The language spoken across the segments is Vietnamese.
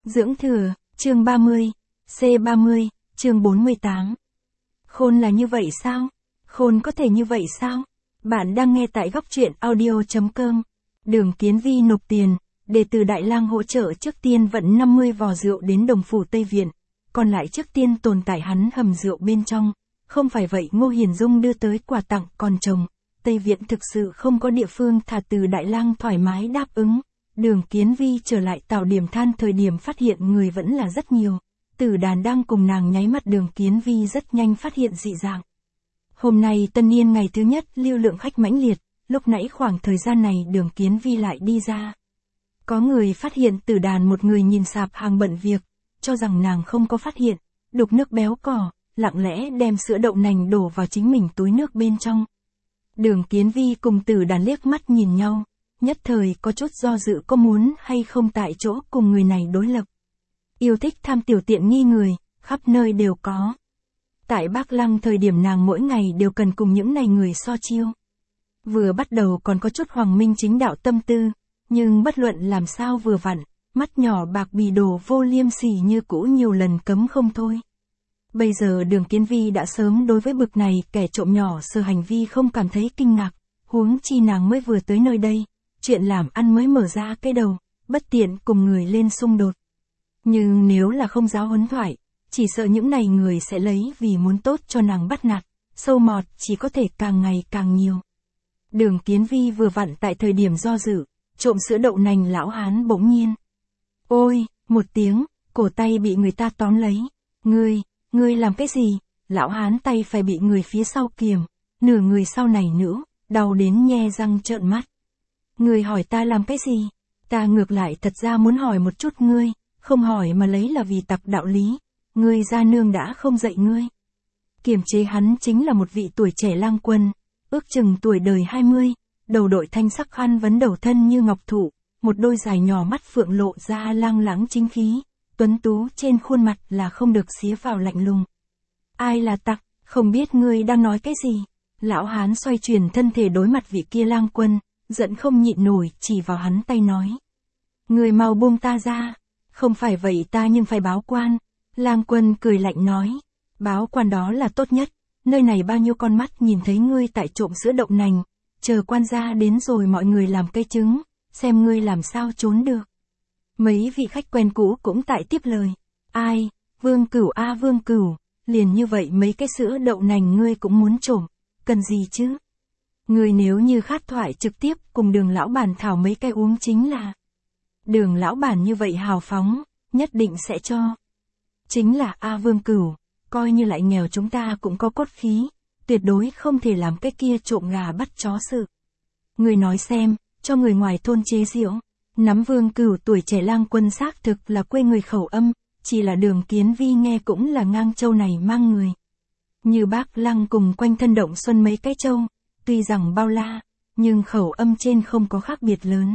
Dưỡng thừa, chương 30, C30, chương 48. Khôn là như vậy sao? Khôn có thể như vậy sao? Bạn đang nghe tại góc truyện audio.com. Đường Kiến Vi nộp tiền, để từ Đại Lang hỗ trợ trước tiên vận 50 vò rượu đến Đồng Phủ Tây Viện, còn lại trước tiên tồn tại hắn hầm rượu bên trong. Không phải vậy Ngô Hiền Dung đưa tới quà tặng còn chồng, Tây Viện thực sự không có địa phương thả từ Đại Lang thoải mái đáp ứng. Đường Kiến Vi trở lại Tảo Điểm Than thời điểm phát hiện người vẫn là rất nhiều. Tử Đàn đang cùng nàng nháy mắt, Đường Kiến Vi rất nhanh phát hiện dị dạng. Hôm nay tân niên ngày thứ nhất, lưu lượng khách mãnh liệt, lúc nãy khoảng thời gian này Đường Kiến Vi lại đi ra. Có người phát hiện Tử Đàn một người nhìn sạp hàng bận việc, cho rằng nàng không có phát hiện, đục nước béo cỏ, lặng lẽ đem sữa đậu nành đổ vào chính mình túi nước bên trong. Đường Kiến Vi cùng Tử Đàn liếc mắt nhìn nhau, nhất thời có chút do dự có muốn hay không tại chỗ cùng người này đối lập. Yêu thích tham tiểu tiện nghi người, khắp nơi đều có. Tại Bắc Lăng thời điểm nàng mỗi ngày đều cần cùng những này người so chiêu. Vừa bắt đầu còn có chút Hoàng Minh chính đạo tâm tư, nhưng bất luận làm sao vừa vặn, mắt nhỏ bạc bì đồ vô liêm sỉ như cũ nhiều lần cấm không thôi. Bây giờ Đường Kiến Vi đã sớm đối với bực này kẻ trộm nhỏ sơ hành vi không cảm thấy kinh ngạc, huống chi nàng mới vừa tới nơi đây, chuyện làm ăn mới mở ra cái đầu, bất tiện cùng người lên xung đột. Nhưng nếu là không giáo huấn thoại, chỉ sợ những này người sẽ lấy vì muốn tốt cho nàng bắt nạt, sâu mọt chỉ có thể càng ngày càng nhiều. Đường Kiến Vi vừa vặn tại thời điểm do dự, trộm sữa đậu nành lão hán bỗng nhiên. Ôi, một tiếng, cổ tay bị người ta tóm lấy. Ngươi làm cái gì? Lão hán tay phải bị người phía sau kiềm, nửa người sau này nữa, đau đến nhe răng trợn mắt. Ngươi hỏi ta làm cái gì? Ta ngược lại thật ra muốn hỏi một chút ngươi, không hỏi mà lấy là vì tặc đạo lý. Ngươi gia nương đã không dạy ngươi. Kiềm chế hắn chính là một vị tuổi trẻ lang quân, ước chừng tuổi đời 20, đầu đội thanh sắc khăn vấn đầu thân như ngọc thụ, một đôi dài nhỏ mắt phượng lộ ra lang lãng chính khí, tuấn tú trên khuôn mặt là không được xía vào lạnh lùng. Ai là tặc, không biết ngươi đang nói cái gì? Lão hán xoay chuyển thân thể đối mặt vị kia lang quân, giận không nhịn nổi chỉ vào hắn tay nói. Ngươi mau buông ta ra, không phải vậy ta nhưng phải báo quan. Lang quân cười lạnh nói, báo quan đó là tốt nhất, nơi này bao nhiêu con mắt nhìn thấy ngươi tại trộm sữa đậu nành, chờ quan gia đến rồi mọi người làm cây chứng, xem ngươi làm sao trốn được. Mấy vị khách quen cũ cũng tại tiếp lời, ai, Vương Cửu a Vương Cửu, liền như vậy mấy cái sữa đậu nành ngươi cũng muốn trộm, cần gì chứ? Ngươi nếu như khát thoại trực tiếp cùng Đường lão bản thảo mấy cái uống chính là. Đường lão bản như vậy hào phóng, nhất định sẽ cho. Chính là A Vương Cửu, coi như lại nghèo chúng ta cũng có cốt khí, tuyệt đối không thể làm cái kia trộm gà bắt chó sự. Người nói xem, cho người ngoài thôn chế giễu, nắm Vương Cửu tuổi trẻ lang quân xác thực là quê người khẩu âm, chỉ là Đường Kiến Vi nghe cũng là ngang châu này mang người. Như Bác Lăng cùng quanh thân Động Xuân mấy cái châu, tuy rằng bao la, nhưng khẩu âm trên không có khác biệt lớn.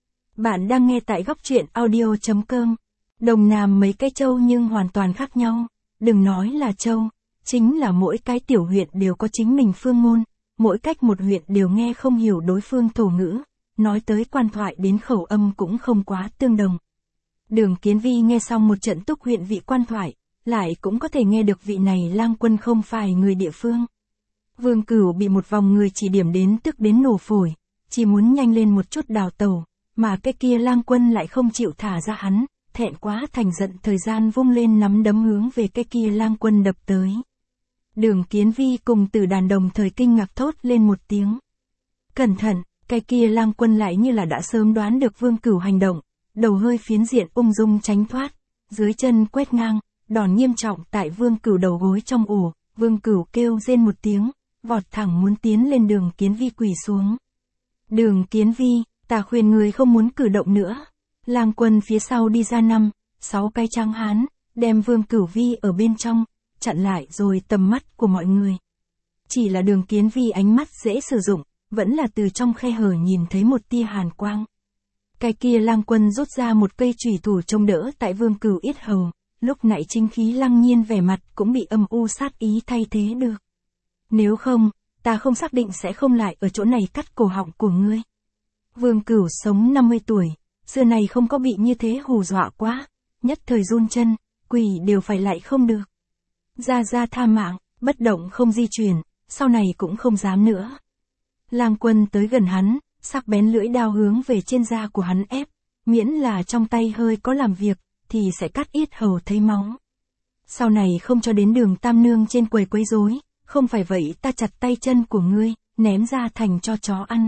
Bạn đang nghe tại góc truyện audio.com. Đồng Nam mấy cái châu nhưng hoàn toàn khác nhau, đừng nói là châu, chính là mỗi cái tiểu huyện đều có chính mình phương ngôn, mỗi cách một huyện đều nghe không hiểu đối phương thổ ngữ, nói tới quan thoại đến khẩu âm cũng không quá tương đồng. Đường Kiến Vi nghe xong một trận túc huyện vị quan thoại, lại cũng có thể nghe được vị này lang quân không phải người địa phương. Vương Cửu bị một vòng người chỉ điểm đến tức đến nổ phổi, chỉ muốn nhanh lên một chút đào tẩu, mà cái kia lang quân lại không chịu thả ra hắn. Thẹn quá thành giận thời gian vung lên nắm đấm hướng về cái kia lang quân đập tới. Đường Kiến Vi cùng Tử Đàn đồng thời kinh ngạc thốt lên một tiếng. Cẩn thận, cái kia lang quân lại như là đã sớm đoán được Vương Cửu hành động, đầu hơi phiến diện ung dung tránh thoát, dưới chân quét ngang, đòn nghiêm trọng tại Vương Cửu đầu gối trong ổ, Vương Cửu kêu rên một tiếng, vọt thẳng muốn tiến lên Đường Kiến Vi quỳ xuống. Đường Kiến Vi, ta khuyên người không muốn cử động nữa. Lang quân phía sau đi ra 5-6 cái tráng hán, đem Vương Cửu Vi ở bên trong, chặn lại rồi tầm mắt của mọi người. Chỉ là Đường Kiến Vi ánh mắt dễ sử dụng, vẫn là từ trong khe hở nhìn thấy một tia hàn quang. Cái kia lang quân rút ra một cây chủy thủ trông đỡ tại Vương Cửu yết hầu, lúc nãy chính khí lăng nhiên vẻ mặt cũng bị âm u sát ý thay thế được. Nếu không, ta không xác định sẽ không lại ở chỗ này cắt cổ họng của ngươi. Vương Cửu sống 50 tuổi. Xưa này không có bị như thế hù dọa quá, nhất thời run chân, quỷ đều phải lại không được. Gia Gia tha mạng, bất động không di chuyển, sau này cũng không dám nữa. Lang Quân tới gần hắn, sắc bén lưỡi đao hướng về trên da của hắn ép, miễn là trong tay hơi có làm việc, thì sẽ cắt yết hầu thấy máu. Sau này không cho đến đường Tam Nương trên quầy quấy rối, không phải vậy ta chặt tay chân của ngươi, ném ra thành cho chó ăn.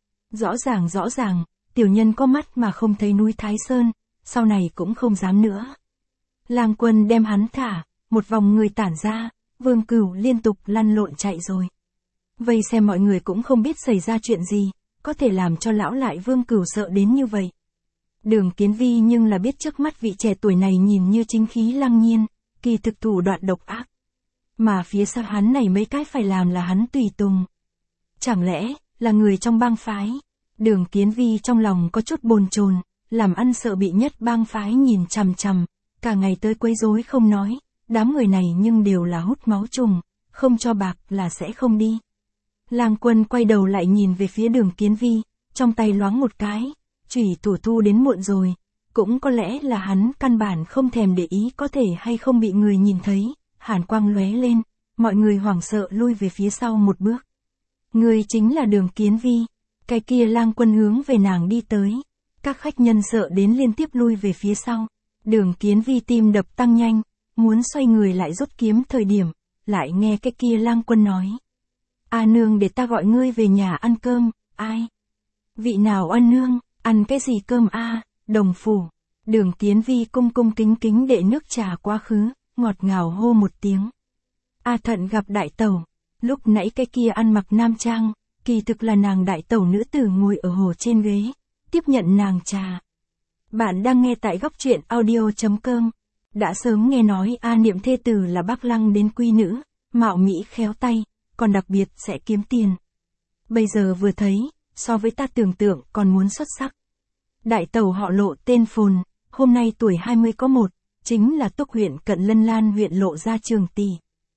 Rõ ràng, tiểu nhân có mắt mà không thấy núi Thái Sơn, sau này cũng không dám nữa. Lang Quân đem hắn thả, một vòng người tản ra, Vương Cửu liên tục lăn lộn chạy rồi. Vây xem mọi người cũng không biết xảy ra chuyện gì, có thể làm cho lão lại Vương Cửu sợ đến như vậy. Đường Kiến Vi nhưng là biết trước mắt vị trẻ tuổi này nhìn như chính khí lăng nhiên, kỳ thực thủ đoạn độc ác. Mà phía sau hắn này mấy cái phải làm là hắn tùy tùng. Chẳng lẽ, là người trong bang phái? Đường Kiến Vi trong lòng có chút bồn chồn, làm ăn sợ bị nhất bang phái nhìn chằm chằm, cả ngày tới quấy rối không nói, đám người này nhưng đều là hút máu trùng, không cho bạc là sẽ không đi. Lang Quân quay đầu lại nhìn về phía Đường Kiến Vi, trong tay loáng một cái, chủy thủ thu đến muộn rồi, cũng có lẽ là hắn căn bản không thèm để ý có thể hay không bị người nhìn thấy, hàn quang lóe lên, mọi người hoảng sợ lui về phía sau một bước. Người chính là Đường Kiến Vi, cái kia Lang Quân hướng về nàng đi tới, các khách nhân sợ đến liên tiếp lui về phía sau, Đường Kiến Vi tim đập tăng nhanh, muốn xoay người lại rút kiếm thời điểm, lại nghe cái kia Lang Quân nói. A nương để ta gọi ngươi về nhà ăn cơm, ai? Vị nào ăn nương, ăn cái gì cơm a? Đồng phủ. Đường Kiến Vi cung cung kính kính đệ nước trà quá khứ, ngọt ngào hô một tiếng. A Thận gặp đại tẩu, lúc nãy cái kia ăn mặc nam trang, kỳ thực là nàng đại tẩu nữ tử ngồi ở hồ trên ghế, tiếp nhận nàng trà. Bạn đang nghe tại góc truyện audio.com. Đã sớm nghe nói A Niệm thê tử là Bắc Lăng đến quy nữ, mạo mỹ khéo tay, còn đặc biệt sẽ kiếm tiền. Bây giờ vừa thấy, so với ta tưởng tượng còn muốn xuất sắc. Đại tẩu họ Lộ tên Phồn, hôm nay tuổi 20 có một, chính là Túc huyện cận Lân Lan huyện Lộ Gia Trường tỷ.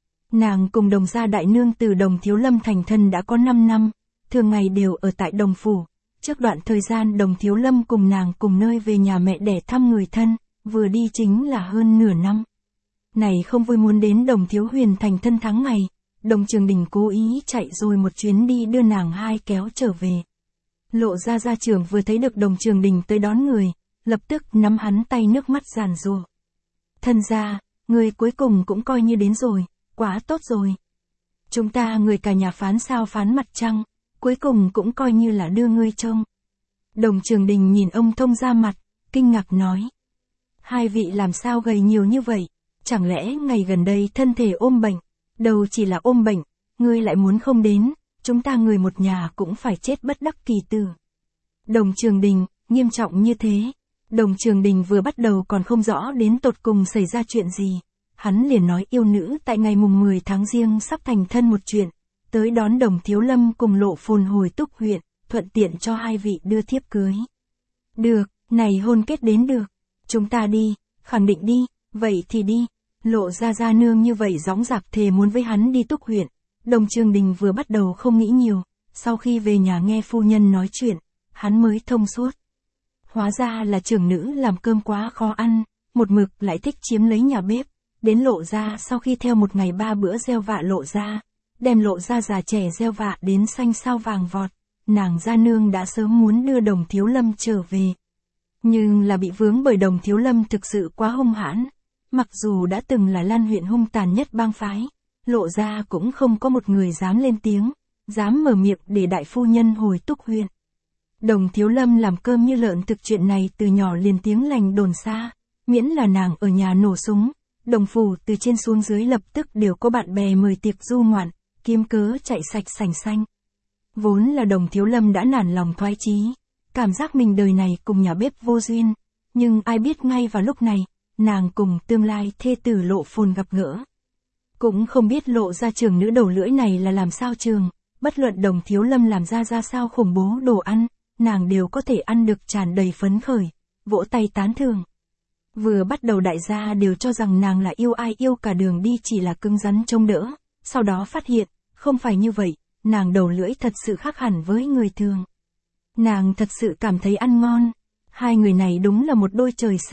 Nàng cùng Đồng gia đại nương từ Đồng Thiếu Lâm thành thân đã có 5 năm, thường ngày đều ở tại Đồng phủ. Trước đoạn thời gian Đồng Thiếu Lâm cùng nàng cùng nơi về nhà mẹ để thăm người thân, vừa đi chính là hơn nửa năm. Này không vui muốn đến Đồng Thiếu Huyền thành thân tháng ngày, Đồng Trường Đình cố ý chạy rồi một chuyến đi đưa nàng hai kéo trở về. Lộ Gia gia trưởng vừa thấy được Đồng Trường Đình tới đón người, lập tức nắm hắn tay nước mắt giàn giụa. Thân gia, người cuối cùng cũng coi như đến rồi, quá tốt rồi. Chúng ta người cả nhà phán sao phán mặt trăng, cuối cùng cũng coi như là đưa ngươi trông. Đồng Trường Đình nhìn ông thông gia mặt, kinh ngạc nói. Hai vị làm sao gầy nhiều như vậy, chẳng lẽ ngày gần đây thân thể ôm bệnh, đầu chỉ là ôm bệnh, ngươi lại muốn không đến, chúng ta người một nhà cũng phải chết bất đắc kỳ tử. Đồng Trường Đình, nghiêm trọng như thế. Đồng Trường Đình vừa bắt đầu còn không rõ đến tột cùng xảy ra chuyện gì. Hắn liền nói yêu nữ tại ngày mùng 10 tháng Giêng sắp thành thân một chuyện, tới đón Đồng Thiếu Lâm cùng Lộ Phồn hồi Túc huyện, thuận tiện cho hai vị đưa thiếp cưới. Được, này hôn kết đến được. Chúng ta đi, khẳng định đi, vậy thì đi. Lộ Gia gia nương như vậy gióng giạc thề muốn với hắn đi Túc huyện. Đồng Trường Đình vừa bắt đầu không nghĩ nhiều, sau khi về nhà nghe phu nhân nói chuyện, hắn mới thông suốt. Hóa ra là trưởng nữ làm cơm quá khó ăn, một mực lại thích chiếm lấy nhà bếp. Đến Lộ Gia sau khi theo một ngày 3 bữa gieo vạ Lộ Gia, đem Lộ Gia già trẻ gieo vạ đến xanh sao vàng vọt, nàng gia nương đã sớm muốn đưa Đồng Thiếu Lâm trở về. Nhưng là bị vướng bởi Đồng Thiếu Lâm thực sự quá hung hãn, mặc dù đã từng là Lan huyện hung tàn nhất bang phái, Lộ Gia cũng không có một người dám lên tiếng, dám mở miệng để đại phu nhân hồi Túc huyện. Đồng Thiếu Lâm làm cơm như lợn thực chuyện này từ nhỏ liền tiếng lành đồn xa, miễn là nàng ở nhà nổ súng, Đồng phủ từ trên xuống dưới lập tức đều có bạn bè mời tiệc du ngoạn, kiếm cớ chạy sạch sành xanh. Vốn là Đồng Thiếu Lâm đã nản lòng thoái chí, cảm giác mình đời này cùng nhà bếp vô duyên, nhưng ai biết ngay vào lúc này, nàng cùng tương lai thê tử Lộ Phồn gặp gỡ. Cũng không biết Lộ Gia trưởng nữ đầu lưỡi này là làm sao trường, bất luận Đồng Thiếu Lâm làm ra sao khủng bố đồ ăn, nàng đều có thể ăn được tràn đầy phấn khởi, vỗ tay tán thưởng. Vừa bắt đầu đại gia đều cho rằng nàng là yêu ai yêu cả đường đi chỉ là cứng rắn trông đỡ, sau đó phát hiện, không phải như vậy, nàng đầu lưỡi thật sự khác hẳn với người thường. Nàng thật sự cảm thấy ăn ngon, hai người này đúng là một đôi trời sinh,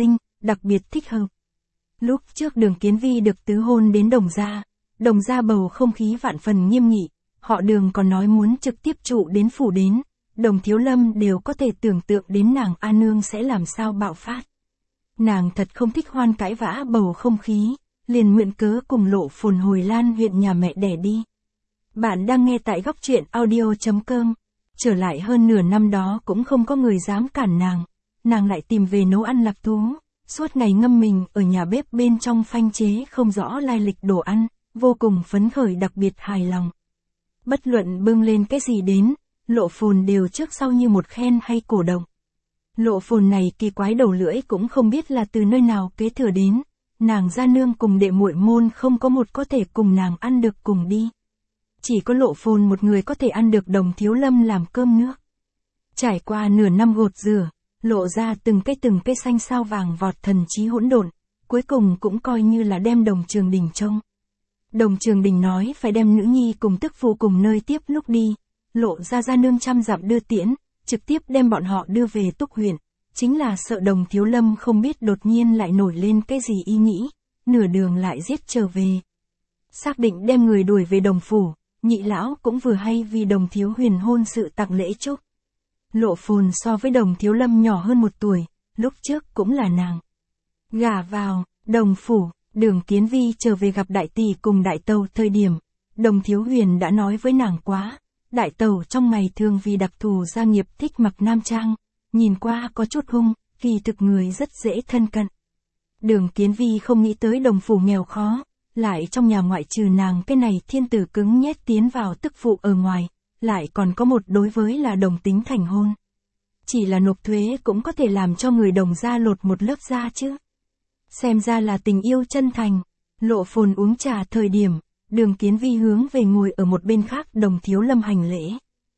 đặc biệt thích hợp. Lúc trước Đường Kiến Vi được tứ hôn đến Đồng gia bầu không khí vạn phần nghiêm nghị, họ Đường còn nói muốn trực tiếp trụ đến phủ đến, Đồng Thiếu Lâm đều có thể tưởng tượng đến nàng A Nương sẽ làm sao bạo phát. Nàng thật không thích hoan cãi vã bầu không khí, liền nguyện cớ cùng Lộ Phồn hồi Lan huyện nhà mẹ đẻ đi. Bạn đang nghe tại góc truyện audio.com. Trở lại hơn nửa năm đó cũng không có người dám cản nàng lại tìm về nấu ăn lạc thú, suốt ngày ngâm mình ở nhà bếp bên trong phanh chế không rõ lai lịch đồ ăn, vô cùng phấn khởi đặc biệt hài lòng. Bất luận bưng lên cái gì đến, Lộ Phồn đều trước sau như một khen hay cổ động. Lộ Phồn này kỳ quái đầu lưỡi cũng không biết là từ nơi nào kế thừa đến, nàng gia nương cùng đệ muội môn không có một có thể cùng nàng ăn được cùng đi. Chỉ có Lộ Phồn một người có thể ăn được Đồng Thiếu Lâm làm cơm nước. Trải qua nửa năm gột rửa, lộ ra từng cái xanh sao vàng vọt thần trí hỗn độn, cuối cùng cũng coi như là đem Đồng Trường Đình trông. Đồng Trường Đình nói phải đem nữ nhi cùng tức phụ cùng nơi tiếp lúc đi, Lộ ra gia nương trăm dặm đưa tiễn, trực tiếp đem bọn họ đưa về Túc huyện, chính là sợ Đồng Thiếu Lâm không biết đột nhiên lại nổi lên cái gì ý nghĩ, nửa đường lại giết trở về. Xác định đem người đuổi về Đồng phủ, nhị lão cũng vừa hay vì Đồng Thiếu Huyền hôn sự tặng lễ chúc. Lộ Phồn so với Đồng Thiếu Lâm nhỏ hơn 1 tuổi, lúc trước cũng là nàng gả vào Đồng phủ. Đường Kiến Vi trở về gặp đại tỷ cùng đại tàu thời điểm, Đồng Thiếu Huyền đã nói với nàng quá, đại tàu trong ngày thường vì đặc thù gia nghiệp thích mặc nam trang, nhìn qua có chút hung, kỳ thực người rất dễ thân cận. Đường Kiến Vi không nghĩ tới Đồng phủ nghèo khó, lại trong nhà ngoại trừ nàng cái này thiên tử cứng nhét tiến vào tức phụ ở ngoài, lại còn có một đối với là đồng tính thành hôn. Chỉ là nộp thuế cũng có thể làm cho người Đồng gia lột một lớp da chứ. Xem ra là tình yêu chân thành. Lộ Phồn uống trà thời điểm, Đường Kiến Vi hướng về ngồi ở một bên khác Đồng Thiếu Lâm hành lễ.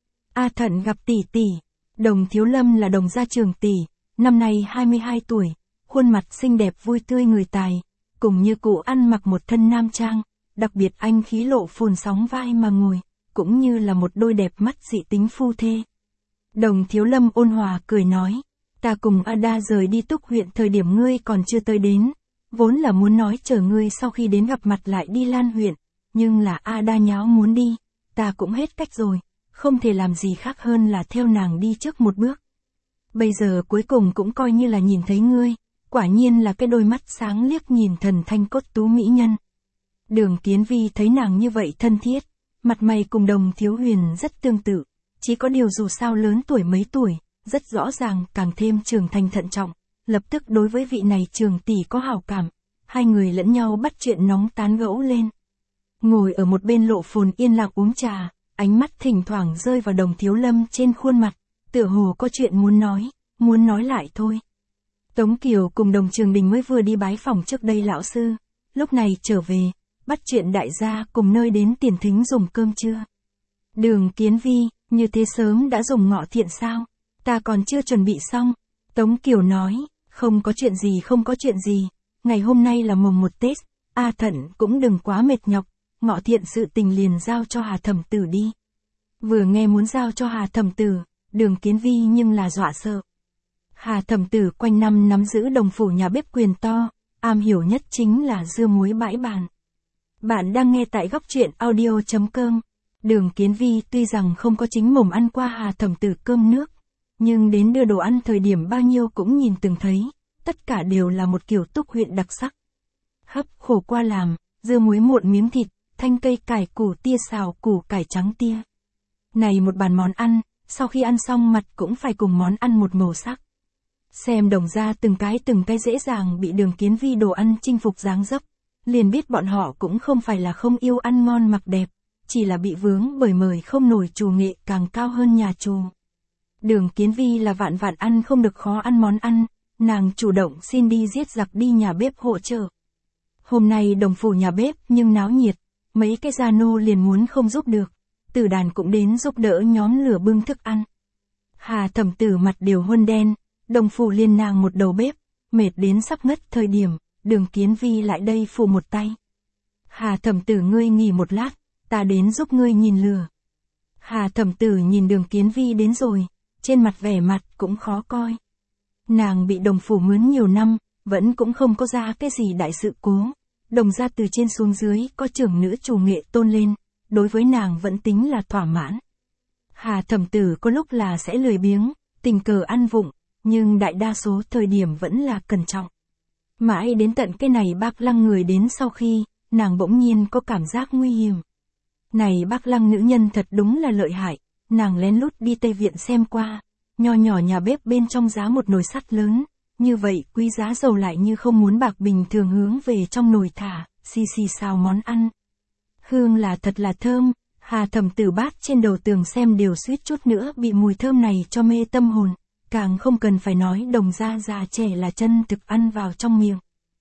A Thận gặp tỷ tỷ. Đồng Thiếu Lâm là Đồng gia trường tỷ, năm nay 22 tuổi, khuôn mặt xinh đẹp vui tươi người tài, cùng như cụ ăn mặc một thân nam trang, đặc biệt anh khí Lộ Phồn sóng vai mà ngồi, cũng như là một đôi đẹp mắt dị tính phu thê. Đồng Thiếu Lâm ôn hòa cười nói, ta cùng Ada rời đi Túc huyện thời điểm ngươi còn chưa tới đến, vốn là muốn nói chờ ngươi sau khi đến gặp mặt lại đi Lan huyện, nhưng là Ada nháo muốn đi, ta cũng hết cách rồi, không thể làm gì khác hơn là theo nàng đi trước một bước. Bây giờ cuối cùng cũng coi như là nhìn thấy ngươi, quả nhiên là cái đôi mắt sáng liếc nhìn thần thanh cốt tú mỹ nhân. Đường Kiến Vi thấy nàng như vậy thân thiết, mặt mày cùng Đồng Thiếu Huyền rất tương tự, chỉ có điều dù sao lớn tuổi mấy tuổi, rất rõ ràng càng thêm trưởng thành thận trọng, lập tức đối với vị này trường tỷ có hảo cảm, hai người lẫn nhau bắt chuyện nóng tán gẫu lên. Ngồi ở một bên Lộ Phồn yên lặng uống trà, ánh mắt thỉnh thoảng rơi vào Đồng Thiếu Lâm trên khuôn mặt, tựa hồ có chuyện muốn nói lại thôi. Tống Kiều cùng Đồng Trường Đình mới vừa đi bái phòng trước đây lão sư, lúc này trở về, bắt chuyện đại gia cùng nơi đến tiền thính dùng cơm trưa. Đường Kiến Vi, như thế sớm đã dùng ngọ thiện sao? Ta còn chưa chuẩn bị xong. Tống Kiều nói, không có chuyện gì, ngày hôm nay là mồng 1 Tết, A Thận cũng đừng quá mệt nhọc, ngọ thiện sự tình liền giao cho Hà Thẩm Tử đi. Vừa nghe muốn giao cho Hà Thẩm Tử, Đường Kiến Vi nhưng là dọa sợ. Hà Thẩm Tử quanh năm nắm giữ Đồng phủ nhà bếp quyền to, am hiểu nhất chính là dưa muối bãi bàn. Bạn đang nghe tại góc truyện audio.com. Đường Kiến Vi tuy rằng không có chính mồm ăn qua Hà Thẩm Tử cơm nước, nhưng đến đưa đồ ăn thời điểm bao nhiêu cũng nhìn từng thấy, tất cả đều là một kiểu Túc huyện đặc sắc. Hấp khổ qua làm, dưa muối muộn miếng thịt, thanh cây cải củ tia xào củ cải trắng tia. Này một bàn món ăn, sau khi ăn xong mặt cũng phải cùng món ăn một màu sắc. Xem Đồng gia từng cái dễ dàng bị Đường Kiến Vi đồ ăn chinh phục dáng dấp, liền biết bọn họ cũng không phải là không yêu ăn ngon mặc đẹp, chỉ là bị vướng bởi mời không nổi trù nghệ càng cao hơn nhà trù. Đường Kiến Vi là vạn ăn không được khó ăn món ăn, nàng chủ động xin đi giết giặc đi nhà bếp hỗ trợ. Hôm nay Đồng phủ nhà bếp nhưng náo nhiệt, mấy cái gia nô liền muốn không giúp được, Tử Đàn cũng đến giúp đỡ nhóm lửa bưng thức ăn. Hà Thẩm Tử mặt đều huân đen, Đồng phủ liền nàng một đầu bếp, mệt đến sắp ngất thời điểm, Đường Kiến Vi lại đây phụ một tay. Hà Thẩm Tử ngươi nghỉ một lát, ta đến giúp ngươi nhìn lửa. Hà Thẩm Tử nhìn Đường Kiến Vi đến rồi, trên mặt vẻ mặt cũng khó coi. Nàng bị Đồng phủ mướn nhiều năm, vẫn cũng không có ra cái gì đại sự cố. Đồng gia từ trên xuống dưới có trưởng nữ chủ nghệ tôn lên, đối với nàng vẫn tính là thỏa mãn. Hà Thẩm Tử có lúc là sẽ lười biếng, tình cờ ăn vụng, nhưng đại đa số thời điểm vẫn là cẩn trọng. Mãi đến tận cái này Bác Lăng người đến sau khi, nàng bỗng nhiên có cảm giác nguy hiểm. Này Bác Lăng nữ nhân thật đúng là lợi hại, nàng lén lút đi Tây Viện xem qua, nho nhỏ nhà bếp bên trong giá một nồi sắt lớn, như vậy quý giá dầu lại như không muốn bạc bình thường hướng về trong nồi thả, xì xì xào món ăn. Hương là thật là thơm, Hà Thẩm Tử bát trên đầu tường xem đều suýt chút nữa bị mùi thơm này cho mê tâm hồn, càng không cần phải nói Đồng gia già trẻ là chân thực ăn vào trong miệng.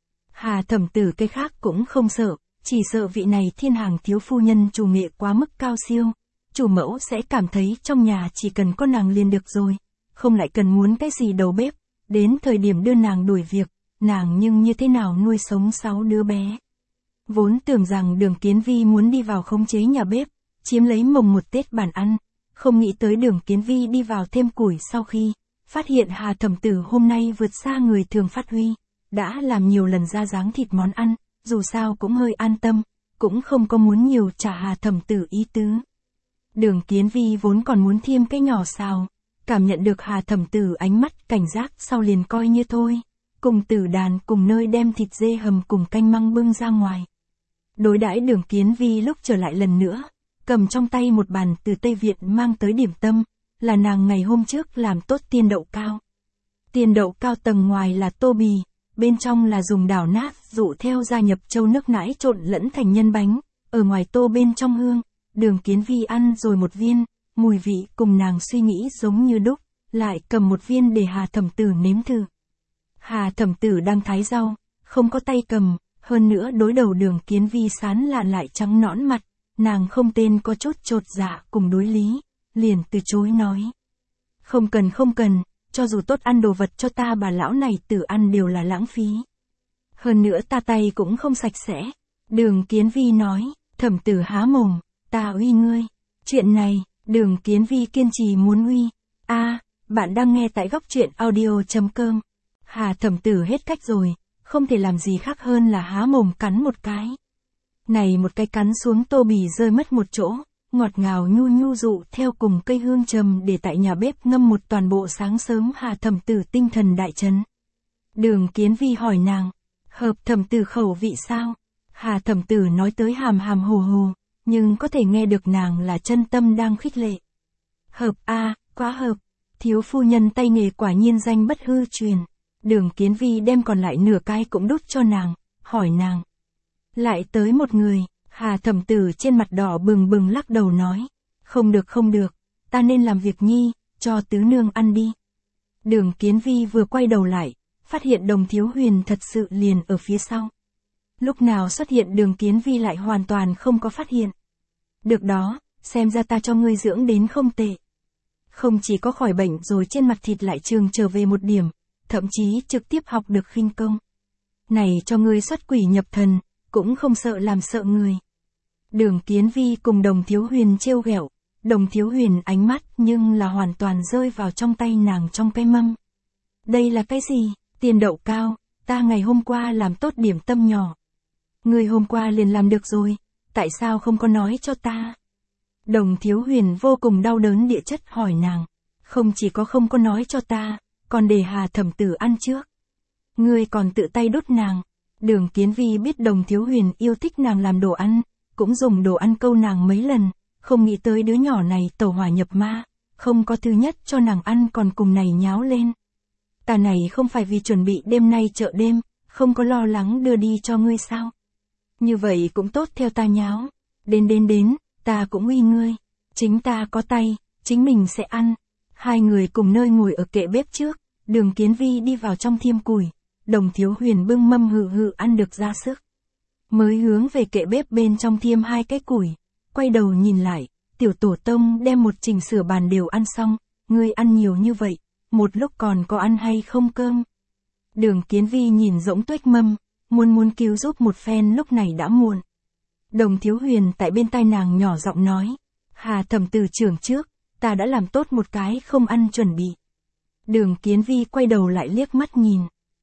Hà Thẩm Tử cái khác cũng không sợ, chỉ sợ vị này thiên hàng thiếu phu nhân chủ nghệ quá mức cao siêu, chủ mẫu sẽ cảm thấy trong nhà chỉ cần có nàng liền được rồi, không lại cần muốn cái gì đầu bếp, đến thời điểm đưa nàng đuổi việc, nàng nhưng như thế nào nuôi sống 6 đứa bé. Vốn tưởng rằng Đường Kiến Vi muốn đi vào khống chế nhà bếp, chiếm lấy mồng một Tết bàn ăn, không nghĩ tới Đường Kiến Vi đi vào thêm củi sau khi, phát hiện Hà Thẩm Tử hôm nay vượt xa người thường phát huy, đã làm nhiều lần ra dáng thịt món ăn, dù sao cũng hơi an tâm, cũng không có muốn nhiều trả Hà Thẩm Tử ý tứ. Đường Kiến Vi vốn còn muốn thêm cái nhỏ xào, cảm nhận được Hà Thẩm Tử ánh mắt cảnh giác sau liền coi như thôi, cùng Tử Đàn cùng nơi đem thịt dê hầm cùng canh măng bưng ra ngoài. Đối đãi Đường Kiến Vi lúc trở lại lần nữa, cầm trong tay một bàn từ Tây Viện mang tới điểm tâm, là nàng ngày hôm trước làm tốt tiên đậu cao. Tiên đậu cao tầng ngoài là tô bì, bên trong là dùng đảo nát dụ theo gia nhập châu nước nãi trộn lẫn thành nhân bánh, ở ngoài tô bên trong hương. Đường Kiến Vi ăn rồi một viên, mùi vị cùng nàng suy nghĩ giống như đúc, lại cầm một viên để Hà Thẩm Tử nếm thử. Hà Thẩm Tử đang thái rau, không có tay cầm, hơn nữa đối đầu Đường Kiến Vi sán lạn lại trắng nõn mặt, nàng không tên có chút chột dạ cùng đối lý, liền từ chối nói. Không cần, cho dù tốt ăn đồ vật cho ta bà lão này tự ăn đều là lãng phí. Hơn nữa ta tay cũng không sạch sẽ. Đường Kiến Vi nói, Thẩm Tử há mồm, ta uy ngươi. Chuyện này, Đường Kiến Vi kiên trì muốn uy. Bạn đang nghe tại góc truyện audio.com. Hà Thẩm Tử hết cách rồi, không thể làm gì khác hơn là há mồm cắn một cái. Này một cái cắn xuống tô bì rơi mất một chỗ, ngọt ngào nhu nhu dụ theo cùng cây hương trầm để tại nhà bếp ngâm một toàn bộ sáng sớm. Hà Thẩm Tử tinh thần đại chấn. Đường Kiến Vi hỏi nàng, hợp Thẩm Tử khẩu vị sao? Hà Thẩm Tử nói tới hàm hàm hồ hồ, nhưng có thể nghe được nàng là chân tâm đang khích lệ. Hợp quá hợp, thiếu phu nhân tay nghề quả nhiên danh bất hư truyền. Đường Kiến Vi đem còn lại nửa cái cũng đút cho nàng, hỏi nàng. Lại tới một người, Hà Thẩm Tử trên mặt đỏ bừng bừng lắc đầu nói. Không được, ta nên làm việc nhi, cho tứ nương ăn đi. Đường Kiến Vi vừa quay đầu lại, phát hiện Đồng Thiếu Huyền thật sự liền ở phía sau. Lúc nào xuất hiện Đường Kiến Vi lại hoàn toàn không có phát hiện. Được đó, xem ra ta cho ngươi dưỡng đến không tệ. Không chỉ có khỏi bệnh rồi trên mặt thịt lại trường trở về một điểm, thậm chí trực tiếp học được khinh công. Này cho ngươi xuất quỷ nhập thần, cũng không sợ làm sợ người. Đường Kiến Vi cùng Đồng Thiếu Huyền trêu ghẹo, Đồng Thiếu Huyền ánh mắt nhưng là hoàn toàn rơi vào trong tay nàng trong cái mâm. Đây là cái gì? Tiên đậu cao, ta ngày hôm qua làm tốt điểm tâm nhỏ. Ngươi hôm qua liền làm được rồi, tại sao không có nói cho ta? Đồng Thiếu Huyền vô cùng đau đớn địa chất hỏi nàng, không chỉ có không có nói cho ta, còn để Hà Thẩm Tử ăn trước. Ngươi còn tự tay đút nàng. Đường Kiến Vi biết Đồng Thiếu Huyền yêu thích nàng làm đồ ăn, cũng dùng đồ ăn câu nàng mấy lần, không nghĩ tới đứa nhỏ này tẩu hỏa nhập ma, không có thứ nhất cho nàng ăn còn cùng này nháo lên. Ta này không phải vì chuẩn bị đêm nay chợ đêm, không có lo lắng đưa đi cho ngươi sao? Như vậy cũng tốt theo ta nháo. Đến, ta cũng uy ngươi. Chính ta có tay, chính mình sẽ ăn. Hai người cùng nơi ngồi ở kệ bếp trước, Đường Kiến Vi đi vào trong thiêm củi. Đồng Thiếu Huyền bưng mâm hự hự ăn được ra sức. Mới hướng về kệ bếp bên trong thiêm hai cái củi, quay đầu nhìn lại, tiểu tổ tông đem một trình sửa bàn đều ăn xong, ngươi ăn nhiều như vậy, một lúc còn có ăn hay không cơm? Đường Kiến Vi nhìn rỗng tuếch mâm, muốn cứu giúp một phen lúc này đã muộn. Đồng Thiếu Huyền tại bên tai nàng nhỏ giọng nói, Hà Thẩm Tử trưởng trước, ta đã làm tốt một cái không ăn chuẩn bị. Đường Kiến Vi quay đầu lại liếc mắt nhìn,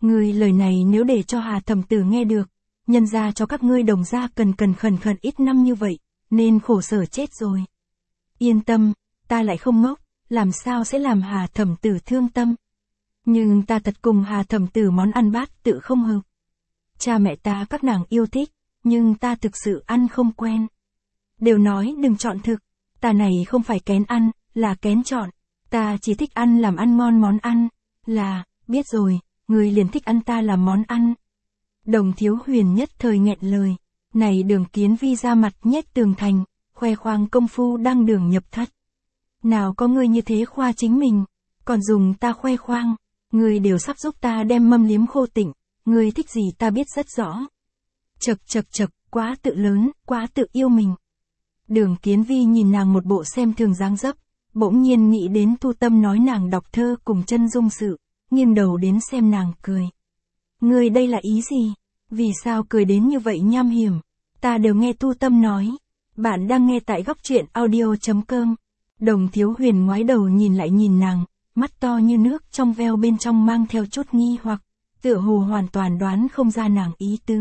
Ngươi lời này nếu để cho Hà Thẩm Tử nghe được, nhân ra cho các ngươi Đồng gia cần khẩn ít năm như vậy, nên khổ sở chết rồi. Yên tâm, ta lại không ngốc, làm sao sẽ làm Hà Thẩm Tử thương tâm. Nhưng ta thật cùng Hà Thẩm Tử món ăn bát tự không hợp. Cha mẹ ta các nàng yêu thích, nhưng ta thực sự ăn không quen. Đều nói đừng chọn thực, ta này không phải kén ăn, là kén chọn. Ta chỉ thích ăn làm ăn ngon món ăn, là, biết rồi, người liền thích ăn ta làm món ăn. Đồng Thiếu Huyền nhất thời nghẹn lời, này Đường Kiến Vi ra mặt nhét tường thành, khoe khoang công phu đăng đường nhập thất. Nào có người như thế khoa chính mình, còn dùng ta khoe khoang, người đều sắp giúp ta đem mâm liếm khô tịnh, người thích gì ta biết rất rõ. Chật, quá tự lớn, quá tự yêu mình. Đường Kiến Vi nhìn nàng một bộ xem thường dáng dấp, bỗng nhiên nghĩ đến Thu Tâm nói nàng đọc thơ cùng chân dung sự, nghiêng đầu đến xem nàng cười. Người đây là ý gì? Vì sao cười đến như vậy nham hiểm? Ta đều nghe Thu Tâm nói. Bạn đang nghe tại góc truyện audio.com. Đồng Thiếu Huyền ngoái đầu nhìn lại nhìn nàng, mắt to như nước trong veo bên trong mang theo chút nghi hoặc, tựa hồ hoàn toàn đoán không ra nàng ý tứ.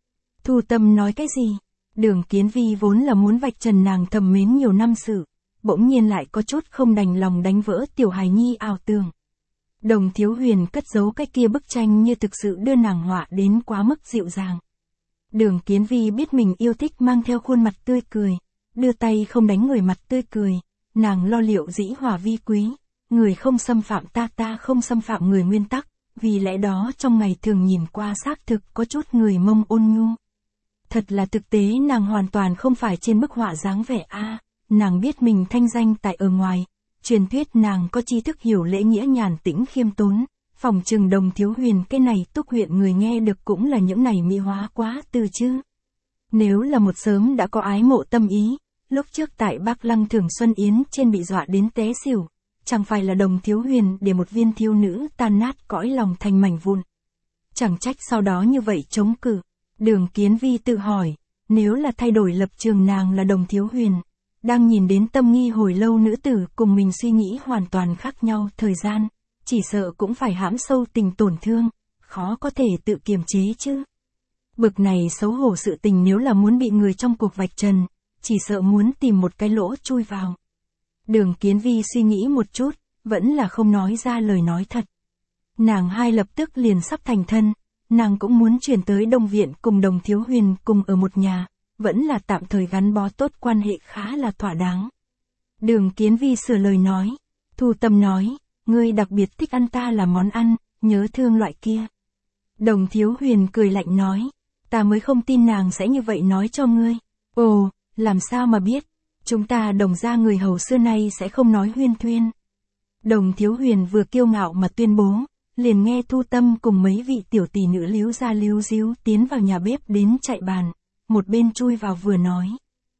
Thu Tâm nói cái gì? Đường Kiến Vi vốn là muốn vạch trần nàng thầm mến nhiều năm sự, bỗng nhiên lại có chút không đành lòng đánh vỡ tiểu hài nhi ảo tưởng. Đồng Thiếu Huyền cất giấu cái kia bức tranh như thực sự đưa nàng họa đến quá mức dịu dàng. Đường Kiến Vi biết mình yêu thích mang theo khuôn mặt tươi cười, đưa tay không đánh người mặt tươi cười, nàng lo liệu dĩ hòa vi quý, người không xâm phạm ta, ta không xâm phạm người nguyên tắc, vì lẽ đó trong ngày thường nhìn qua xác thực có chút người Mông ôn nhu. Thật là thực tế nàng hoàn toàn không phải trên bức họa dáng vẻ a, nàng biết mình thanh danh tại ở ngoài, truyền thuyết nàng có tri thức hiểu lễ nghĩa nhàn tĩnh khiêm tốn, phòng trừng Đồng Thiếu Huyền cái này Túc huyện người nghe được cũng là những này mỹ hóa quá từ chứ. Nếu là một sớm đã có ái mộ tâm ý, lúc trước tại Bắc Lăng Thưởng Xuân Yến trên bị dọa đến té xỉu, chẳng phải là Đồng Thiếu Huyền để một viên thiếu nữ tan nát cõi lòng thành mảnh vụn. Chẳng trách sau đó như vậy chống cự. Đường Kiến Vi tự hỏi, nếu là thay đổi lập trường nàng là Đồng Thiếu Huyền, đang nhìn đến tâm nghi hồi lâu nữ tử cùng mình suy nghĩ hoàn toàn khác nhau thời gian, chỉ sợ cũng phải hãm sâu tình tổn thương, khó có thể tự kiềm chế chứ. Bực này xấu hổ sự tình nếu là muốn bị người trong cuộc vạch trần, chỉ sợ muốn tìm một cái lỗ chui vào. Đường Kiến Vi suy nghĩ một chút, vẫn là không nói ra lời nói thật. Nàng hai lập tức liền sắp thành thân, nàng cũng muốn chuyển tới Đông Viện cùng Đồng Thiếu Huyền cùng ở một nhà, vẫn là tạm thời gắn bó tốt quan hệ khá là thỏa đáng. Đường Kiến Vi sửa lời nói, Thu Tâm nói, ngươi đặc biệt thích ăn ta là món ăn, nhớ thương loại kia. Đồng Thiếu Huyền cười lạnh nói, ta mới không tin nàng sẽ như vậy nói cho ngươi. Ồ, làm sao mà biết, chúng ta Đồng gia người hầu xưa nay sẽ không nói huyên thuyên. Đồng Thiếu Huyền vừa kiêu ngạo mà tuyên bố, liền nghe Thu Tâm cùng mấy vị tiểu tỷ nữ líu ra líu díu tiến vào nhà bếp đến chạy bàn, một bên chui vào vừa nói.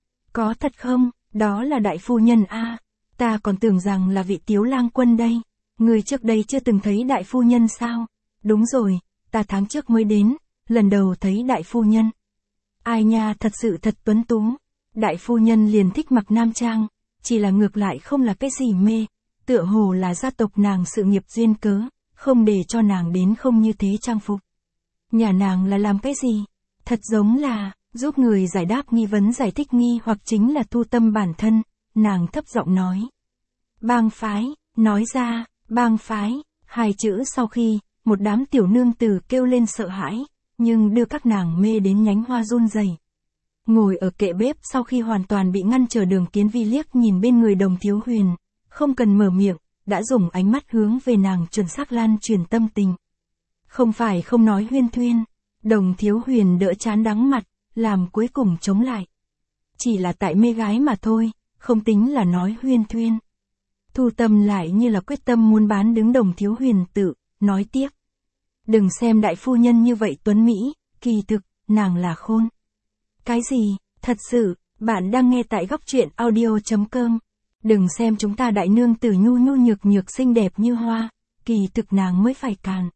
Có thật không, đó là đại phu nhân a, ta còn tưởng rằng là vị Tiếu lang quân đây, người trước đây chưa từng thấy đại phu nhân sao? Đúng rồi, ta tháng trước mới đến, lần đầu thấy đại phu nhân. Ai nha, thật sự thật tuấn tú, đại phu nhân liền thích mặc nam trang, chỉ là ngược lại không là cái gì mê, tựa hồ là gia tộc nàng sự nghiệp duyên cớ, không để cho nàng đến không như thế trang phục. Nhà nàng là làm cái gì? Thật giống là, giúp người giải đáp nghi vấn giải thích nghi hoặc chính là Thu Tâm bản thân, nàng thấp giọng nói. Bang phái, nói ra, bang phái, hai chữ sau khi, một đám tiểu nương tử kêu lên sợ hãi, nhưng đưa các nàng mê đến nhánh hoa run rẩy. Ngồi ở kệ bếp sau khi hoàn toàn bị ngăn trở Đường Kiến Vi liếc nhìn bên người Đồng Thiếu Huyền, không cần mở miệng, đã dùng ánh mắt hướng về nàng chuẩn xác lan truyền tâm tình. Không phải không nói huyên thuyên, Đồng Thiếu Huyền đỡ chán đắng mặt, làm cuối cùng chống lại. Chỉ là tại mê gái mà thôi, không tính là nói huyên thuyên. Thu Tâm lại như là quyết tâm muốn bán đứng Đồng Thiếu Huyền tự, nói tiếp. Đừng xem đại phu nhân như vậy tuấn Mỹ, kỳ thực, nàng là khôn. Cái gì, thật sự, bạn đang nghe tại góc truyện audio.com. Đừng xem chúng ta đại nương tử nhu nhu nhược nhược xinh đẹp như hoa, kỳ thực nàng mới phải càn.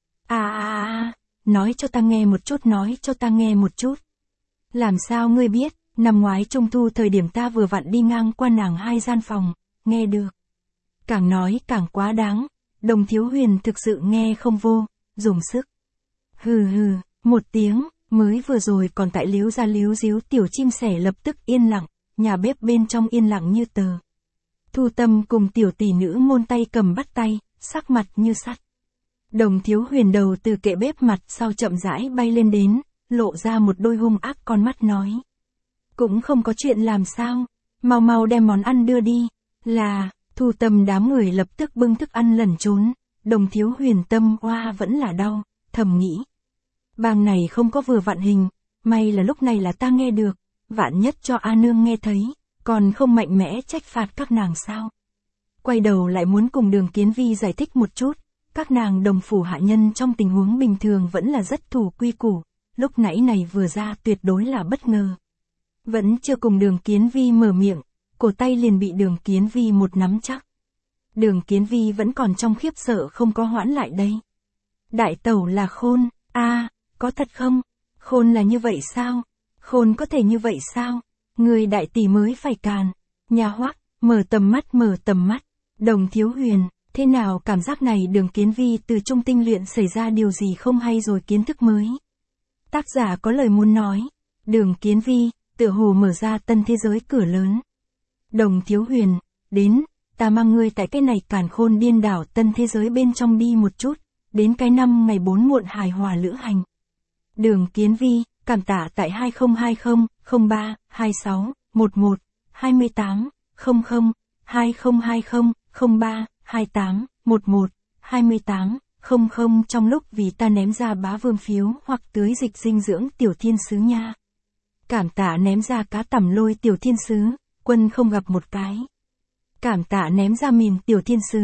Nói cho ta nghe một chút, nói cho ta nghe một chút. Làm sao ngươi biết, năm ngoái trung thu thời điểm ta vừa vặn đi ngang qua nàng hai gian phòng, nghe được. Càng nói càng quá đáng, Đồng Thiếu Huyền thực sự nghe không vô, dùng sức. Hừ hừ, một tiếng, mới vừa rồi còn tại líu ra líu díu tiểu chim sẻ lập tức yên lặng, nhà bếp bên trong yên lặng như tờ. Thu Tâm cùng tiểu tỷ nữ ngôn tay cầm bắt tay, sắc mặt như sắt. Đồng Thiếu Huyền đầu từ kệ bếp mặt sau chậm rãi bay lên đến, lộ ra một đôi hung ác con mắt nói. Cũng không có chuyện làm sao, mau mau đem món ăn đưa đi, là, Thu Tâm đám người lập tức bưng thức ăn lẩn trốn, Đồng Thiếu Huyền tâm oa vẫn là đau, thầm nghĩ. Bang này không có vừa vặn hình, may là lúc này là ta nghe được, vạn nhất cho A Nương nghe thấy, còn không mạnh mẽ trách phạt các nàng sao. Quay đầu lại muốn cùng Đường Kiến Vi giải thích một chút, các nàng đồng phủ hạ nhân trong tình huống bình thường vẫn là rất thủ quy củ, lúc nãy này vừa ra tuyệt đối là bất ngờ. Vẫn chưa cùng Đường Kiến Vi mở miệng, cổ tay liền bị Đường Kiến Vi một nắm chắc. Đường Kiến Vi vẫn còn trong khiếp sợ không có hoãn lại đây. Đại tẩu là Khôn, có thật không? Khôn là như vậy sao? Khôn có thể như vậy sao? Người đại tỷ mới phải càn. Nhà Hoắc, mở tầm mắt. Đồng Thiếu Huyền, thế nào cảm giác này Đường Kiến Vi từ trung tinh luyện xảy ra điều gì không hay rồi kiến thức mới. Tác giả có lời muốn nói. Đường Kiến Vi, tựa hồ mở ra tân thế giới cửa lớn. Đồng Thiếu Huyền, đến, ta mang ngươi tại cái này càn khôn điên đảo tân thế giới bên trong đi một chút, đến cái năm ngày 4 muộn hài hòa lữ hành. Đường Kiến Vi, cảm tạ tại 2020 03 26 11 28 00 2020 03 28 11 28 00 trong lúc vì ta ném ra bá vương phiếu hoặc tưới dịch dinh dưỡng tiểu thiên sứ nha. Cảm tạ ném ra cá tẩm lôi tiểu thiên sứ, quân không gặp một cái. Cảm tạ ném ra mìn tiểu thiên sứ,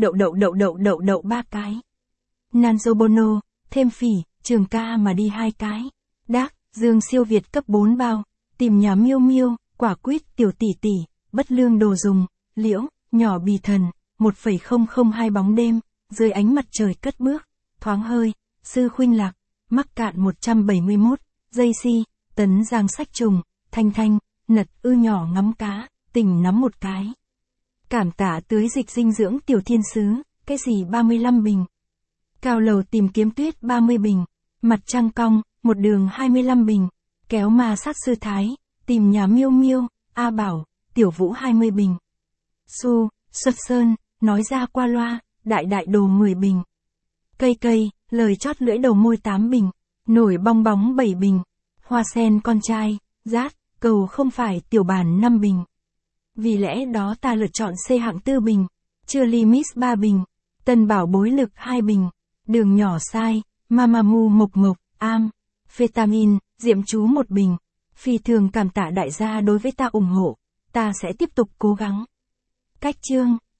đậu 3 cái. Nanzo Bono, thêm phỉ, Trường Ca mà đi 2 cái. Đác, Dương siêu Việt cấp 4 bao, tìm nhà miêu miêu, quả quýt tiểu tỷ tỷ, bất lương đồ dùng, liễu, nhỏ bì thần, 1,002 bóng đêm, dưới ánh mặt trời cất bước, thoáng hơi, sư khuynh lạc, mắc cạn 171, dây si, tấn giang sách trùng, thanh, nật ư nhỏ ngắm cá, tình nắm một cái. Cảm tạ tưới dịch dinh dưỡng tiểu thiên sứ, cái gì 35 bình. Cao lầu tìm kiếm tuyết 30 bình, mặt trăng cong, một đường 25 bình, kéo ma sát sư thái, tìm nhà miêu miêu, A Bảo, tiểu vũ 20 bình. Xuất sơn, nói ra qua loa, đại đồ 10 bình. Cây, lời chót lưỡi đầu môi 8 bình, nổi bong bóng 7 bình, hoa sen con trai, rát, cầu không phải tiểu bản 5 bình. Vì lẽ đó ta lựa chọn C hạng 4 bình, chưa limit 3 bình, tân bảo bối lực 2 bình, đường nhỏ sai, mamamu mộc, Phetamin, diệm chú 1 bình. Phi thường cảm tạ đại gia đối với ta ủng hộ, ta sẽ tiếp tục cố gắng. Cách chương